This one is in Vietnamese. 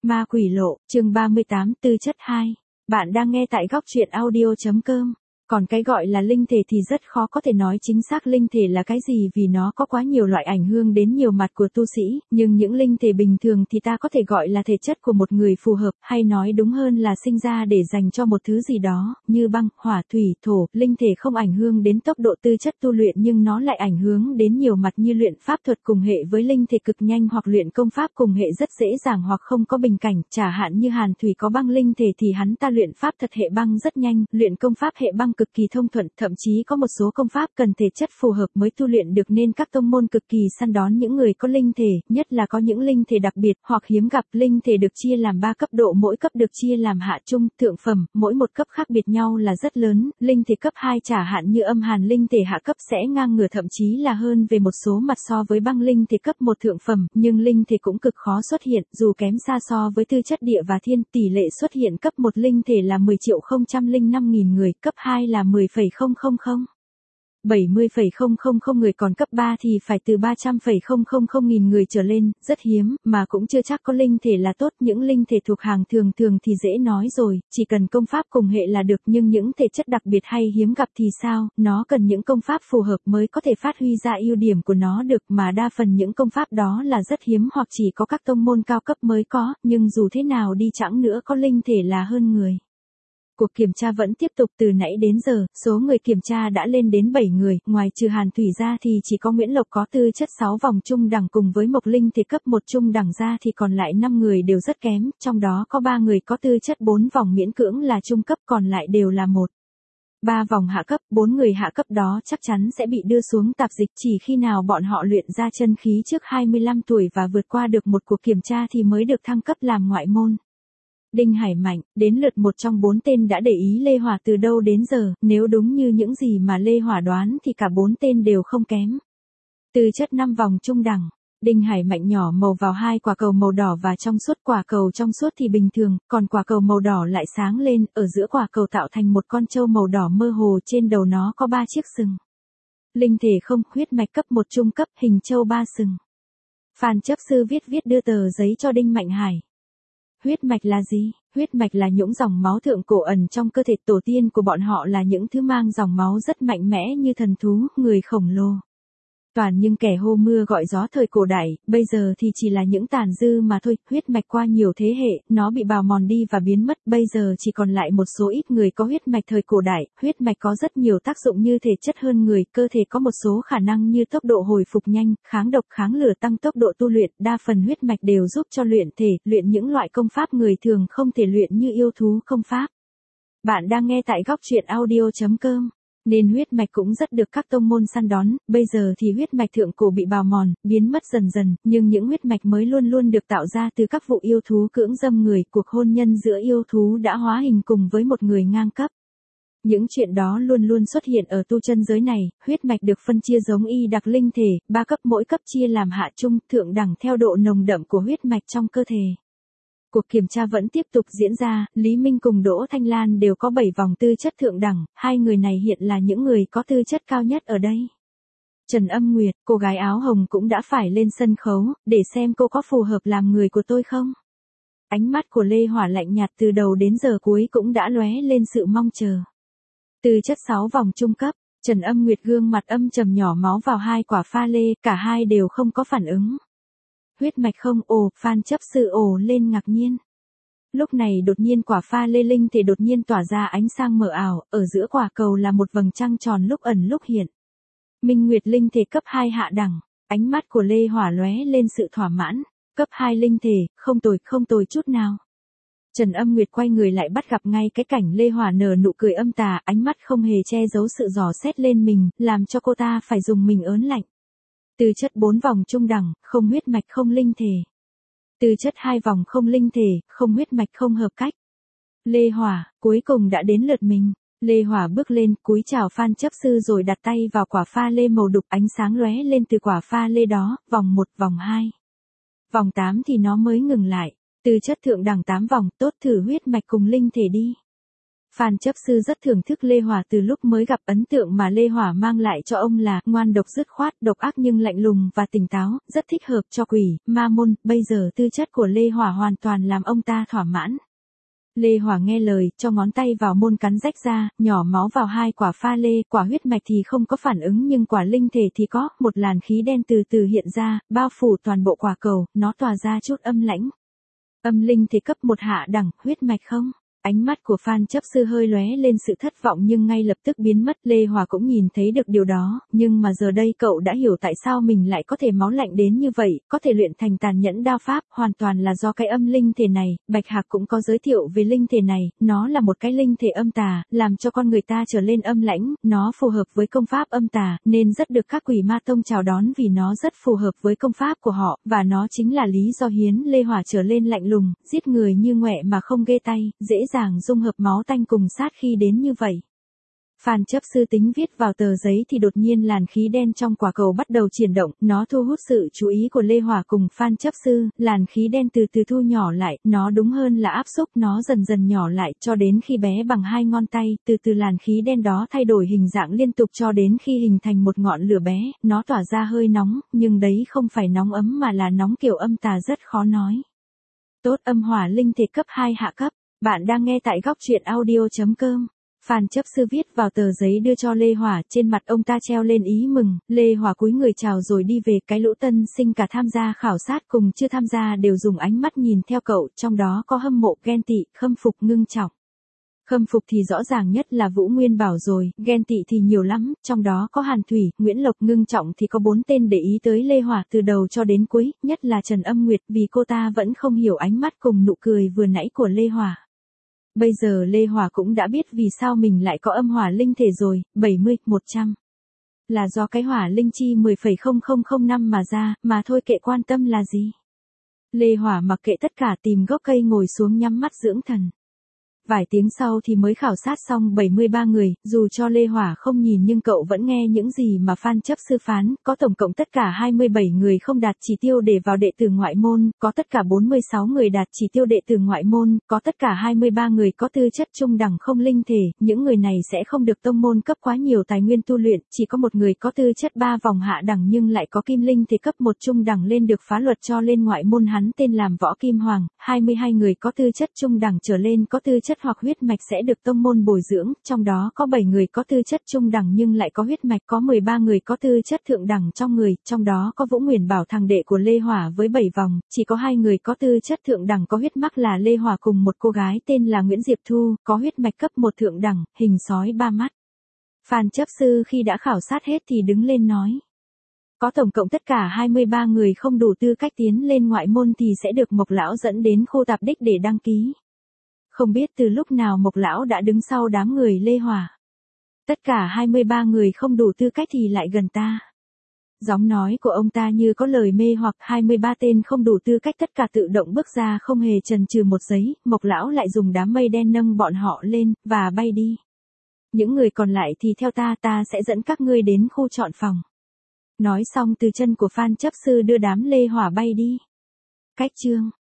Ma quỷ lộ, chương 38, tư chất 2. Bạn đang nghe tại góc truyện audio.com. Còn cái gọi là linh thể thì rất khó có thể nói chính xác linh thể là cái gì vì nó có quá nhiều loại ảnh hưởng đến nhiều mặt của tu sĩ, nhưng những linh thể bình thường thì ta có thể gọi là thể chất của một người phù hợp, hay nói đúng hơn là sinh ra để dành cho một thứ gì đó, như băng, hỏa, thủy, thổ. Linh thể không ảnh hưởng đến tốc độ tư chất tu luyện nhưng nó lại ảnh hưởng đến nhiều mặt như luyện pháp thuật cùng hệ với linh thể cực nhanh hoặc luyện công pháp cùng hệ rất dễ dàng hoặc không có bình cảnh, chả hạn như Hàn Thủy có băng linh thể thì hắn ta luyện pháp thật hệ băng rất nhanh, luyện công pháp hệ băng cực kỳ thông thuận, thậm chí có một số công pháp cần thể chất phù hợp mới tu luyện được nên các tông môn cực kỳ săn đón những người có linh thể, nhất là có những linh thể đặc biệt hoặc hiếm gặp. Linh thể được chia làm 3 cấp độ, mỗi cấp được chia làm hạ trung, thượng phẩm, mỗi một cấp khác biệt nhau là rất lớn. Linh thể cấp 2 chả hạn như âm hàn linh thể hạ cấp sẽ ngang ngửa thậm chí là hơn về một số mặt so với băng linh thể cấp 1 thượng phẩm, nhưng linh thể cũng cực khó xuất hiện, dù kém xa so với tư chất địa và thiên. Tỷ lệ xuất hiện cấp 1 linh thể là 10.005.000 người, cấp 2 là 10,000 70,000 người, còn cấp 3 thì phải từ 300,000 người trở lên, rất hiếm, mà cũng chưa chắc có linh thể là tốt. Những linh thể thuộc hàng thường thường thì dễ nói rồi, chỉ cần công pháp cùng hệ là được, nhưng những thể chất đặc biệt hay hiếm gặp thì sao, nó cần những công pháp phù hợp mới có thể phát huy ra ưu điểm của nó được, mà đa phần những công pháp đó là rất hiếm hoặc chỉ có các tông môn cao cấp mới có, nhưng dù thế nào đi chăng nữa có linh thể là hơn người. Cuộc kiểm tra vẫn tiếp tục từ nãy đến giờ, số người kiểm tra đã lên đến 7 người, ngoài trừ Hàn Thủy ra thì chỉ có Nguyễn Lộc có tư chất 6 vòng trung đẳng cùng với Mộc Linh thể cấp 1 trung đẳng ra thì còn lại 5 người đều rất kém, trong đó có 3 người có tư chất 4 vòng miễn cưỡng là trung cấp, còn lại đều là 3 vòng hạ cấp. 4 người hạ cấp đó chắc chắn sẽ bị đưa xuống tạp dịch chỉ khi nào bọn họ luyện ra chân khí trước 25 tuổi và vượt qua được một cuộc kiểm tra thì mới được thăng cấp làm ngoại môn. Đinh Hải Mạnh, đến lượt một trong 4 tên đã để ý Lê Hỏa từ đâu đến giờ, nếu đúng như những gì mà Lê Hỏa đoán thì cả 4 tên đều không kém. Tư chất 5 vòng trung đẳng. Đinh Hải Mạnh nhỏ màu vào 2 quả cầu màu đỏ và trong suốt. Quả cầu trong suốt thì bình thường, còn quả cầu màu đỏ lại sáng lên, ở giữa quả cầu tạo thành một con trâu màu đỏ mơ hồ, trên đầu nó có 3 chiếc sừng. Linh thể không, huyết mạch cấp 1 trung cấp, hình trâu 3 sừng. Phan chấp sư viết đưa tờ giấy cho Đinh Mạnh Hải. Huyết mạch là gì? Huyết mạch là những dòng máu thượng cổ ẩn trong cơ thể, tổ tiên của bọn họ là những thứ mang dòng máu rất mạnh mẽ như thần thú, người khổng lồ. Toàn những kẻ hô mưa gọi gió thời cổ đại, bây giờ thì chỉ là những tàn dư mà thôi. Huyết mạch qua nhiều thế hệ, nó bị bào mòn đi và biến mất, bây giờ chỉ còn lại một số ít người có huyết mạch thời cổ đại. Huyết mạch có rất nhiều tác dụng như thể chất hơn người, cơ thể có một số khả năng như tốc độ hồi phục nhanh, kháng độc, kháng lửa, tăng tốc độ tu luyện. Đa phần huyết mạch đều giúp cho luyện thể, luyện những loại công pháp người thường không thể luyện như yêu thú công pháp. Bạn đang nghe tại góc truyện audio.com. Nên huyết mạch cũng rất được các tông môn săn đón, bây giờ thì huyết mạch thượng cổ bị bào mòn, biến mất dần dần, nhưng những huyết mạch mới luôn luôn được tạo ra từ các vụ yêu thú cưỡng dâm người, cuộc hôn nhân giữa yêu thú đã hóa hình cùng với một người ngang cấp. Những chuyện đó luôn luôn xuất hiện ở tu chân giới này. Huyết mạch được phân chia giống y đặc linh thể, 3 cấp, mỗi cấp chia làm hạ trung, thượng đẳng theo độ nồng đậm của huyết mạch trong cơ thể. Cuộc kiểm tra vẫn tiếp tục diễn ra, Lý Minh cùng Đỗ Thanh Lan đều có 7 vòng tư chất thượng đẳng, hai người này hiện là những người có tư chất cao nhất ở đây. Trần Âm Nguyệt, cô gái áo hồng cũng đã phải lên sân khấu, để xem cô có phù hợp làm người của tôi không? Ánh mắt của Lê Hỏa lạnh nhạt từ đầu đến giờ cuối cũng đã lóe lên sự mong chờ. Tư chất 6 vòng trung cấp, Trần Âm Nguyệt gương mặt âm trầm nhỏ máu vào 2 quả pha lê, cả hai đều không có phản ứng. Huyết mạch không, ồ, Phan chấp sự ồ lên ngạc nhiên. Lúc này đột nhiên quả pha lê linh thể đột nhiên tỏa ra ánh sáng mờ ảo, ở giữa quả cầu là một vầng trăng tròn lúc ẩn lúc hiện. Minh Nguyệt linh thể cấp 2 hạ đẳng, ánh mắt của Lê Hỏa lóe lên sự thỏa mãn, cấp 2 linh thể, không tồi chút nào. Trần Âm Nguyệt quay người lại bắt gặp ngay cái cảnh Lê Hỏa nở nụ cười âm tà, ánh mắt không hề che giấu sự dò xét lên mình, làm cho cô ta phải dùng mình ớn lạnh. Tư chất 4 vòng trung đẳng, không huyết mạch không linh thể. Tư chất 2 vòng không linh thể, không huyết mạch không hợp cách. Lê Hỏa, cuối cùng đã đến lượt mình. Lê Hỏa bước lên, cúi chào Phan chấp sư rồi đặt tay vào quả pha lê màu đục, ánh sáng lóe lên từ quả pha lê đó, vòng 1, vòng 2. Vòng 8 thì nó mới ngừng lại. Tư chất thượng đẳng 8 vòng, tốt, thử huyết mạch cùng linh thể đi. Phan chấp sư rất thưởng thức Lê Hòa, từ lúc mới gặp ấn tượng mà Lê Hòa mang lại cho ông là ngoan độc dứt khoát, độc ác nhưng lạnh lùng và tỉnh táo, rất thích hợp cho quỷ, ma môn, bây giờ tư chất của Lê Hòa hoàn toàn làm ông ta thỏa mãn. Lê Hòa nghe lời, cho ngón tay vào môn cắn rách ra, nhỏ máu vào 2 quả pha lê, quả huyết mạch thì không có phản ứng nhưng quả linh thể thì có, một làn khí đen từ từ hiện ra, bao phủ toàn bộ quả cầu, nó tỏa ra chút âm lãnh. Âm linh thể cấp 1 hạ đẳng, huyết mạch không? Ánh mắt của Phan chấp sư hơi lóe lên sự thất vọng nhưng ngay lập tức biến mất. Lê Hòa cũng nhìn thấy được điều đó, nhưng mà giờ đây cậu đã hiểu tại sao mình lại có thể máu lạnh đến như vậy, có thể luyện thành tàn nhẫn đao pháp, hoàn toàn là do cái âm linh thể này. Bạch Hạc cũng có giới thiệu về linh thể này, nó là một cái linh thể âm tà, làm cho con người ta trở lên âm lãnh, nó phù hợp với công pháp âm tà, nên rất được các quỷ ma tông chào đón vì nó rất phù hợp với công pháp của họ, và nó chính là lý do hiến Lê Hòa trở lên lạnh lùng, giết người như ngoẹ mà không ghê tay, dễ dàng dung hợp máu tanh cùng sát khi đến như vậy. Phan chấp sư tính viết vào tờ giấy thì đột nhiên làn khí đen trong quả cầu bắt đầu chuyển động, nó thu hút sự chú ý của Lê Hòa cùng Phan chấp sư, làn khí đen từ từ thu nhỏ lại, nó đúng hơn là áp xúc, nó dần dần nhỏ lại cho đến khi bé bằng 2 ngón tay, từ từ làn khí đen đó thay đổi hình dạng liên tục cho đến khi hình thành một ngọn lửa bé, nó tỏa ra hơi nóng, nhưng đấy không phải nóng ấm mà là nóng kiểu âm tà rất khó nói. Tốt, âm hỏa linh thể cấp 2 hạ cấp. Bạn đang nghe tại góc truyện audio.com. Phan chấp sư viết vào tờ giấy đưa cho Lê Hòa, trên mặt ông ta treo lên ý mừng. Lê Hòa cúi người chào rồi đi về. Cái lũ tân sinh cả tham gia khảo sát cùng chưa tham gia đều dùng ánh mắt nhìn theo cậu, trong đó có hâm mộ, ghen tị, khâm phục, ngưng trọng. Khâm phục thì rõ ràng nhất là Vũ Nguyên Bảo rồi, ghen tị thì nhiều lắm, trong đó có Hàn Thủy, Nguyễn Lộc, ngưng trọng thì có 4 tên để ý tới Lê Hòa từ đầu cho đến cuối, nhất là Trần Âm Nguyệt vì cô ta vẫn không hiểu ánh mắt cùng nụ cười vừa nãy của Lê Hòa. Bây giờ Lê Hòa cũng đã biết vì sao mình lại có âm hỏa linh thể rồi, 70, 100. Là do cái hỏa linh chi 10,0005 mà ra, mà thôi kệ quan tâm là gì. Lê Hòa mặc kệ tất cả tìm gốc cây ngồi xuống nhắm mắt dưỡng thần. Vài tiếng sau thì mới khảo sát xong 73 người, dù cho Lê Hòa không nhìn nhưng cậu vẫn nghe những gì mà Phan chấp sư phán, có tổng cộng tất cả 27 người không đạt chỉ tiêu để vào đệ tử ngoại môn, có tất cả 46 người đạt chỉ tiêu đệ tử ngoại môn, có tất cả 23 người có tư chất trung đẳng không linh thể, những người này sẽ không được tông môn cấp quá nhiều tài nguyên tu luyện, chỉ có một người có tư chất 3 vòng hạ đẳng nhưng lại có kim linh thể cấp 1 trung đẳng lên được phá luật cho lên ngoại môn, hắn tên làm Võ Kim Hoàng, 22 người có tư chất trung đẳng trở lên có tư chất hoặc huyết mạch sẽ được tông môn bồi dưỡng, trong đó có 7 người có tư chất trung đẳng nhưng lại có huyết mạch, có 13 người có tư chất thượng đẳng trong người, trong đó có Vũ Nguyên Bảo thằng đệ của Lê Hòa với 7 vòng, chỉ có 2 người có tư chất thượng đẳng có huyết mạch là Lê Hòa cùng một cô gái tên là Nguyễn Diệp Thu, có huyết mạch cấp 1 thượng đẳng, hình sói 3 mắt. Phan chấp sư khi đã khảo sát hết thì đứng lên nói. Có tổng cộng tất cả 23 người không đủ tư cách tiến lên ngoại môn thì sẽ được Mộc Lão dẫn đến khu tạp đích để đăng ký. Không biết từ lúc nào Mộc Lão đã đứng sau đám người Lê Hòa. Tất cả 23 người không đủ tư cách thì lại gần ta. Giọng nói của ông ta như có lời mê hoặc, 23 tên không đủ tư cách tất cả tự động bước ra không hề chần chừ một giây, Mộc Lão lại dùng đám mây đen nâng bọn họ lên, và bay đi. Những người còn lại thì theo ta sẽ dẫn các ngươi đến khu chọn phòng. Nói xong từ chân của Phan chấp sư đưa đám Lê Hòa bay đi. Cách chương